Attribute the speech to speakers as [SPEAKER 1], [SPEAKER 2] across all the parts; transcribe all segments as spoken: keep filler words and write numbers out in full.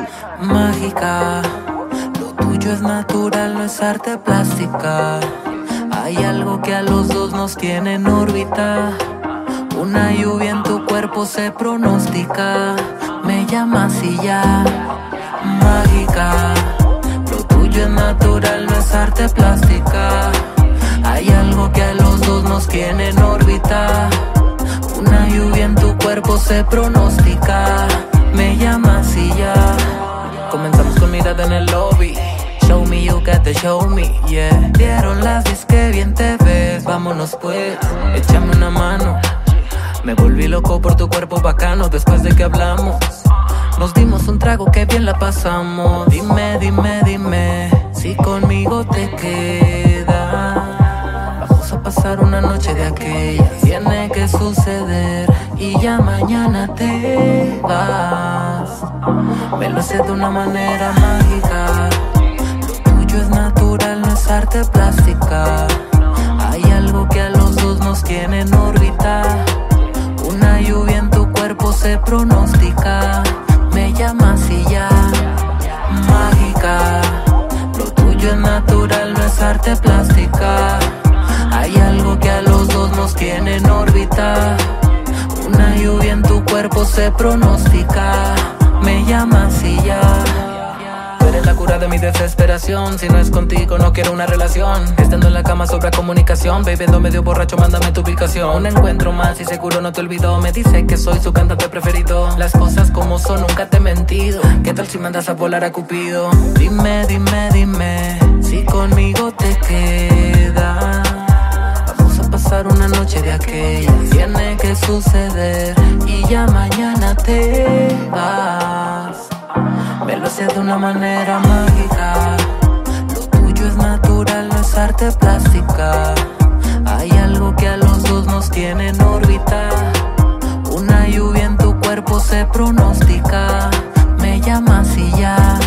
[SPEAKER 1] mágica. Lo tuyo es natural, no es arte plástica. Hay algo que a los dos nos tiene en órbita. Una lluvia en tu cuerpo se pronostica. Me llamas y ya, mágica. Lo tuyo es natural, no es arte plástica. Hay algo que a los dos nos tiene en órbita. Una lluvia en tu cuerpo se pronostica. Me llamas y ya. Comenzamos con mirada en el lobby. Show me you got the show me, yeah. Dieron las diez que bien te ves. Vámonos pues, échame una mano. Me volví loco por tu cuerpo bacano después de que hablamos. Nos dimos un trago que bien la pasamos. Dime, dime, dime si conmigo te quedas. Vamos a pasar una noche de aquellas. Tiene que suceder y ya mañana te vas. Me lo sé de una manera mágica. Lo tuyo es natural, no es arte plástica. Hay algo que a los dos nos tiene en órbita. Una lluvia en tu cuerpo se pronostica. Me llamas y ya, mágica. Lo tuyo es natural, no es arte plástica. Hay algo que a los dos nos tiene en órbita. Una lluvia en tu cuerpo se pronostica. Me llamas y ya. Tú eres la cura de mi desesperación. Si no es contigo no quiero una relación. Estando en la cama sobra comunicación. Bebiendo medio borracho mándame tu ubicación. Un encuentro más y seguro no te olvidó. Me dice que soy su cantante preferido. Las cosas como son, nunca te he mentido. ¿Qué tal si mandas a volar a Cupido? Dime, dime, dime si conmigo te quedas. Vamos a pasar una noche de aquellas. Tiene que suceder y ya mañana te vas. Me lo sé de una manera mágica. Lo tuyo es natural, no es arte plástica. Hay algo que a los dos nos tiene en órbita. Una lluvia en tu cuerpo se pronostica. Me llamas y ya,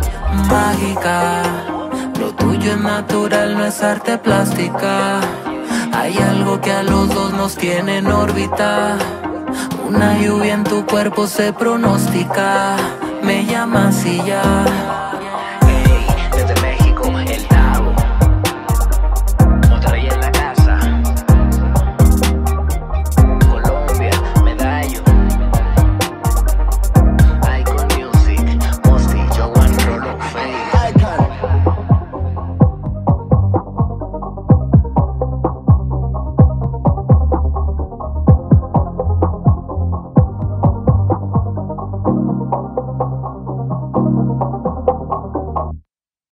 [SPEAKER 1] mágica. Lo tuyo es natural, no es arte plástica. Hay algo que a los dos nos tiene en órbita. Una lluvia en tu cuerpo se pronostica. Me llamas y ya.